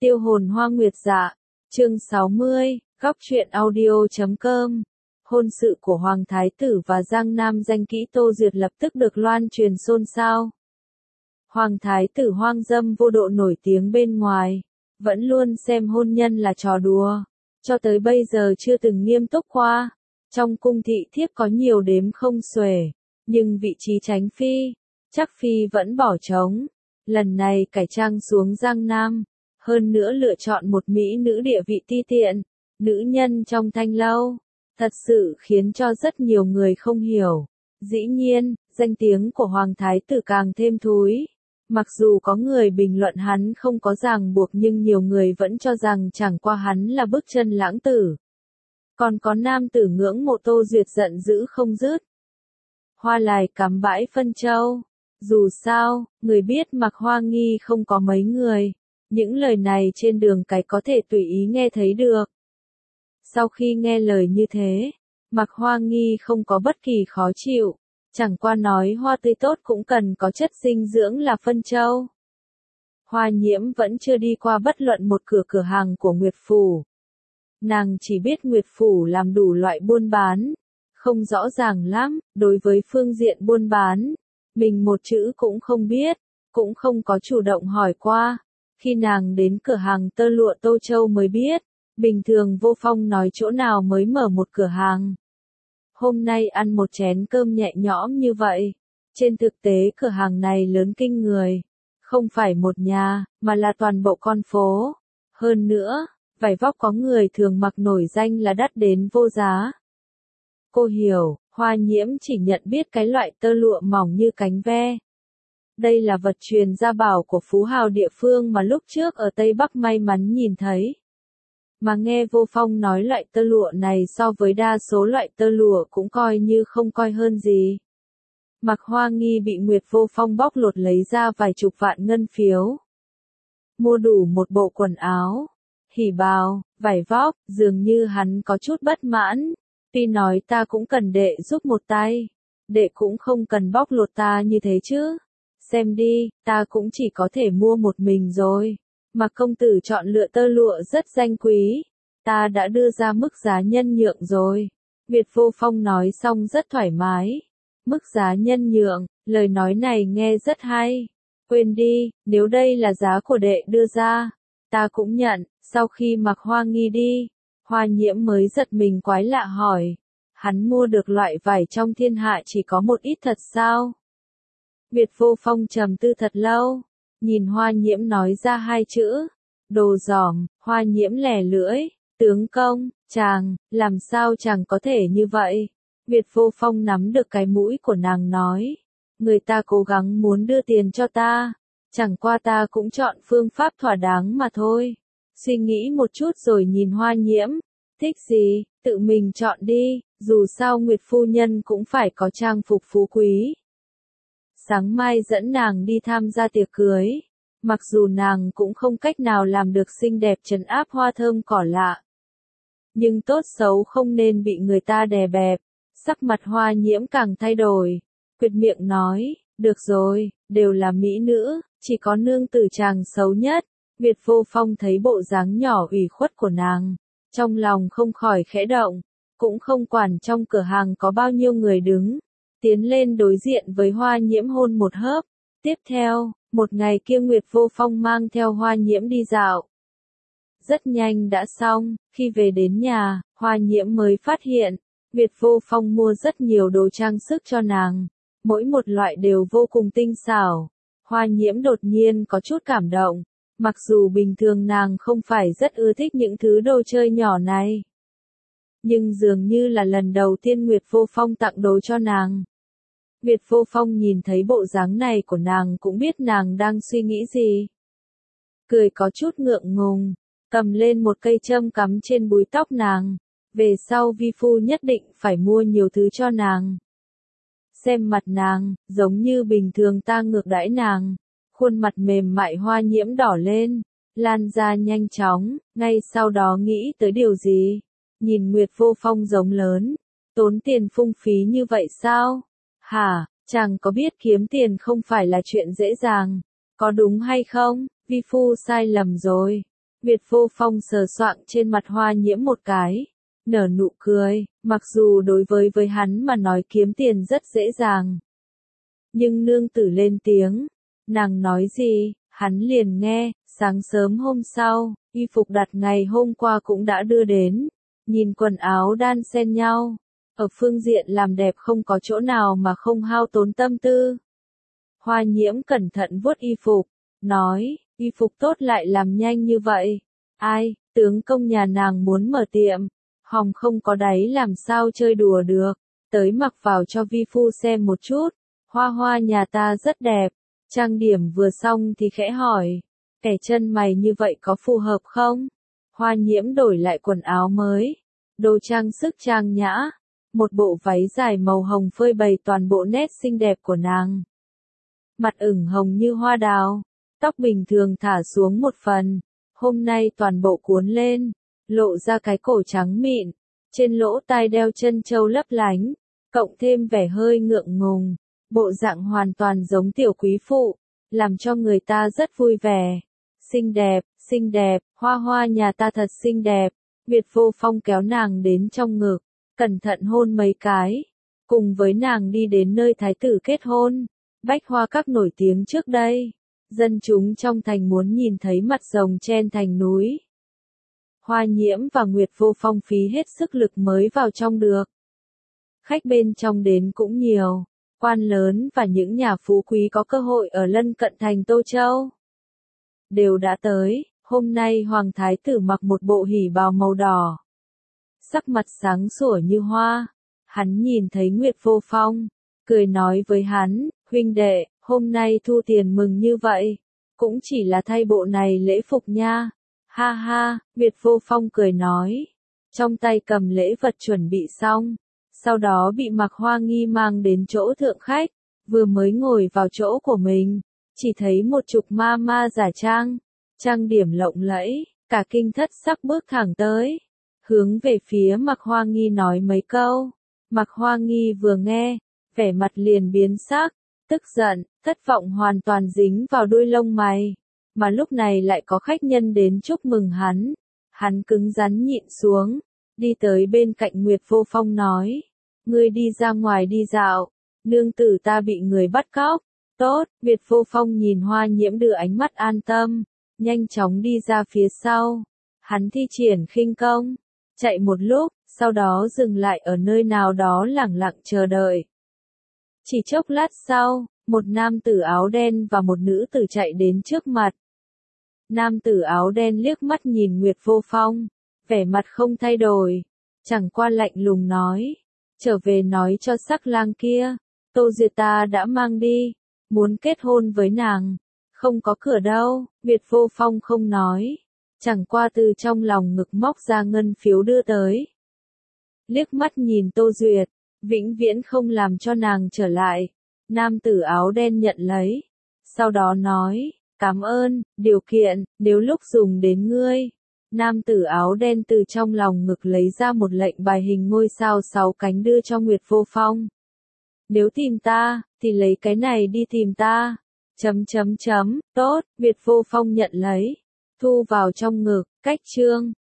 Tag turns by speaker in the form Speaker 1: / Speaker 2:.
Speaker 1: Tiêu hồn hoa nguyệt dạ. Chương 60, góc truyện audio.com. Hôn sự của Hoàng Thái tử và Giang Nam danh kỹ Tô Duyệt lập tức được loan truyền xôn xao. Hoàng Thái tử hoang dâm vô độ nổi tiếng bên ngoài, vẫn luôn xem hôn nhân là trò đùa, cho tới bây giờ chưa từng nghiêm túc qua. Trong cung thị thiếp có nhiều đếm không xuể, nhưng vị trí tránh phi, chắc phi vẫn bỏ trống. Lần này cải trang xuống Giang Nam, hơn nữa lựa chọn một mỹ nữ địa vị ti tiện, nữ nhân trong thanh lâu, thật sự khiến cho rất nhiều người không hiểu. Dĩ nhiên, danh tiếng của Hoàng Thái tử càng thêm thúi. Mặc dù có người bình luận hắn không có ràng buộc nhưng nhiều người vẫn cho rằng chẳng qua hắn là bước chân lãng tử. Còn có nam tử ngưỡng mộ Tô Duyệt giận dữ không dứt. Hoa lài cắm bãi phân châu. Dù sao, người biết Mạc Hoa Nghi không có mấy người. Những lời này trên đường cái có thể tùy ý nghe thấy được. Sau khi nghe lời như thế, Mạc Hoa Nghi không có bất kỳ khó chịu. Chẳng qua nói hoa tươi tốt cũng cần có chất dinh dưỡng là phân châu. Hoa Nhiễm vẫn chưa đi qua bất luận một cửa hàng của Nguyệt Phủ. Nàng chỉ biết Nguyệt Phủ làm đủ loại buôn bán. Không rõ ràng lắm, đối với phương diện buôn bán. Mình một chữ cũng không biết, cũng không có chủ động hỏi qua. Khi nàng đến cửa hàng tơ lụa Tô Châu mới biết, bình thường Vô Phong nói chỗ nào mới mở một cửa hàng. Hôm nay ăn một chén cơm nhẹ nhõm như vậy. Trên thực tế cửa hàng này lớn kinh người. Không phải một nhà, mà là toàn bộ con phố. Hơn nữa, vải vóc có người thường mặc nổi danh là đắt đến vô giá. Cô hiểu, Hoa Nhiễm chỉ nhận biết cái loại tơ lụa mỏng như cánh ve. Đây là vật truyền gia bảo của phú hào địa phương mà lúc trước ở Tây Bắc may mắn nhìn thấy. Mà nghe Vô Phong nói loại tơ lụa này so với đa số loại tơ lụa cũng coi như không coi hơn gì. Mạc Hoa Nghi bị Nguyệt Vô Phong bóc lột lấy ra vài chục vạn ngân phiếu. Mua đủ một bộ quần áo, hỉ bào, vải vóc, dường như hắn có chút bất mãn. Tuy nói ta cũng cần đệ giúp một tay, đệ cũng không cần bóc lột ta như thế chứ. Xem đi, ta cũng chỉ có thể mua một mình rồi. Mạc công tử chọn lựa tơ lụa rất danh quý. Ta đã đưa ra mức giá nhân nhượng rồi. Nguyệt Vô Phong nói xong rất thoải mái. Mức giá nhân nhượng, lời nói này nghe rất hay. Quên đi, nếu đây là giá của đệ đưa ra, ta cũng nhận. Sau khi Mạc Hoa Nghi đi, Hoa Nhiễm mới giật mình quái lạ hỏi. Hắn mua được loại vải trong thiên hạ chỉ có một ít thật sao? Nguyệt Vô Phong trầm tư thật lâu. Nhìn Hoa Nhiễm nói ra hai chữ. Đồ giỏm. Hoa Nhiễm lẻ lưỡi. Tướng công, chàng, làm sao chàng có thể như vậy? Nguyệt Vô Phong nắm được cái mũi của nàng nói. Người ta cố gắng muốn đưa tiền cho ta. Chẳng qua ta cũng chọn phương pháp thỏa đáng mà thôi. Suy nghĩ một chút rồi nhìn Hoa Nhiễm. Thích gì, tự mình chọn đi. Dù sao Nguyệt phu nhân cũng phải có trang phục phú quý. Sáng mai dẫn nàng đi tham gia tiệc cưới. Mặc dù nàng cũng không cách nào làm được xinh đẹp trấn áp hoa thơm cỏ lạ. Nhưng tốt xấu không nên bị người ta đè bẹp. Sắc mặt Hoa Nhiễm càng thay đổi. Quyệt miệng nói, được rồi, đều là mỹ nữ, chỉ có nương tử chàng xấu nhất. Nguyệt Vô Phong thấy bộ dáng nhỏ ủy khuất của nàng. Trong lòng không khỏi khẽ động. Cũng không quản trong cửa hàng có bao nhiêu người đứng. Tiến lên đối diện với Hoa Nhiễm hôn một hớp. Tiếp theo, một ngày kia Nguyệt Vô Phong mang theo Hoa Nhiễm đi dạo. Rất nhanh đã xong, khi về đến nhà, Hoa Nhiễm mới phát hiện, Nguyệt Vô Phong mua rất nhiều đồ trang sức cho nàng. Mỗi một loại đều vô cùng tinh xảo. Hoa Nhiễm đột nhiên có chút cảm động. Mặc dù bình thường nàng không phải rất ưa thích những thứ đồ chơi nhỏ này. Nhưng dường như là lần đầu tiên Nguyệt Vô Phong tặng đồ cho nàng. Nguyệt Vô Phong nhìn thấy bộ dáng này của nàng cũng biết nàng đang suy nghĩ gì. Cười có chút ngượng ngùng, cầm lên một cây châm cắm trên búi tóc nàng. Về sau vi phu nhất định phải mua nhiều thứ cho nàng. Xem mặt nàng, giống như bình thường ta ngược đãi nàng. Khuôn mặt mềm mại Hoa Nhiễm đỏ lên, lan ra nhanh chóng, ngay sau đó nghĩ tới điều gì. Nhìn Nguyệt Vô Phong giống lớn, tốn tiền phung phí như vậy sao? Hả, chàng có biết kiếm tiền không phải là chuyện dễ dàng, có đúng hay không? Vi phu sai lầm rồi. Nguyệt Vô Phong sờ soạng trên mặt Hoa Nhiễm một cái, nở nụ cười, mặc dù đối với hắn mà nói kiếm tiền rất dễ dàng. Nhưng nương tử lên tiếng, nàng nói gì, hắn liền nghe, sáng sớm hôm sau, y phục đặt ngày hôm qua cũng đã đưa đến, nhìn quần áo đan xen nhau, ở phương diện làm đẹp không có chỗ nào mà không hao tốn tâm tư. Hoa Nhiễm cẩn thận vuốt y phục, nói, y phục tốt lại làm nhanh như vậy. Ai, tướng công nhà nàng muốn mở tiệm, hòng không có đáy làm sao chơi đùa được, tới mặc vào cho vi phu xem một chút, Hoa Hoa nhà ta rất đẹp. Trang điểm vừa xong thì khẽ hỏi, kẻ chân mày như vậy có phù hợp không? Hoa Nhiễm đổi lại quần áo mới, đồ trang sức trang nhã, một bộ váy dài màu hồng phơi bày toàn bộ nét xinh đẹp của nàng. Mặt ửng hồng như hoa đào, tóc bình thường thả xuống một phần, hôm nay toàn bộ cuốn lên, lộ ra cái cổ trắng mịn, trên lỗ tai đeo chân châu lấp lánh, cộng thêm vẻ hơi ngượng ngùng, bộ dạng hoàn toàn giống tiểu quý phụ, làm cho người ta rất vui vẻ. Xinh đẹp, Hoa Hoa nhà ta thật xinh đẹp. Nguyệt Vô Phong kéo nàng đến trong ngực, cẩn thận hôn mấy cái, cùng với nàng đi đến nơi thái tử kết hôn. Bách Hoa Các nổi tiếng trước đây, dân chúng trong thành muốn nhìn thấy mặt rồng chen thành núi. Hoa Nhiễm và Nguyệt Vô Phong phí hết sức lực mới vào trong được. Khách bên trong đến cũng nhiều, quan lớn và những nhà phú quý có cơ hội ở lân cận thành Tô Châu đều đã tới. Hôm nay Hoàng Thái tử mặc một bộ hỉ bào màu đỏ, sắc mặt sáng sủa như hoa. Hắn nhìn thấy Nguyệt Vô Phong, cười nói với hắn, huynh đệ, hôm nay thu tiền mừng như vậy, cũng chỉ là thay bộ này lễ phục nha. Ha ha, Nguyệt Vô Phong cười nói, trong tay cầm lễ vật chuẩn bị xong, sau đó bị Mạc Hoa Nghi mang đến chỗ thượng khách, vừa mới ngồi vào chỗ của mình, chỉ thấy một chục ma ma giả trang, trang điểm lộng lẫy, cả kinh thất sắc bước thẳng tới, hướng về phía Mạc Hoa Nghi nói mấy câu. Mạc Hoa Nghi vừa nghe, vẻ mặt liền biến sắc, tức giận, thất vọng hoàn toàn dính vào đuôi lông mày, mà lúc này lại có khách nhân đến chúc mừng hắn. Hắn cứng rắn nhịn xuống, đi tới bên cạnh Nguyệt Vô Phong nói, ngươi đi ra ngoài đi dạo, nương tử ta bị người bắt cóc. Tốt, Nguyệt Vô Phong nhìn Hoa Nhiễm đưa ánh mắt an tâm, nhanh chóng đi ra phía sau. Hắn thi triển khinh công, chạy một lúc, sau đó dừng lại ở nơi nào đó lẳng lặng chờ đợi. Chỉ chốc lát sau, một nam tử áo đen và một nữ tử chạy đến trước mặt. Nam tử áo đen liếc mắt nhìn Nguyệt Vô Phong, vẻ mặt không thay đổi, chẳng qua lạnh lùng nói, trở về nói cho sắc lang kia, Tô Duyệt ta đã mang đi, muốn kết hôn với nàng, không có cửa đâu. Nguyệt Vô Phong không nói, chẳng qua từ trong lòng ngực móc ra ngân phiếu đưa tới. Liếc mắt nhìn Tô Duyệt, vĩnh viễn không làm cho nàng trở lại. Nam tử áo đen nhận lấy, sau đó nói, cảm ơn, điều kiện, nếu lúc dùng đến ngươi. Nam tử áo đen từ trong lòng ngực lấy ra một lệnh bài hình ngôi sao 6 cánh đưa cho Nguyệt Vô Phong. Nếu tìm ta, thì lấy cái này đi tìm ta. Tốt, Nguyệt Vô Phong nhận lấy, thu vào trong ngực, cách chương.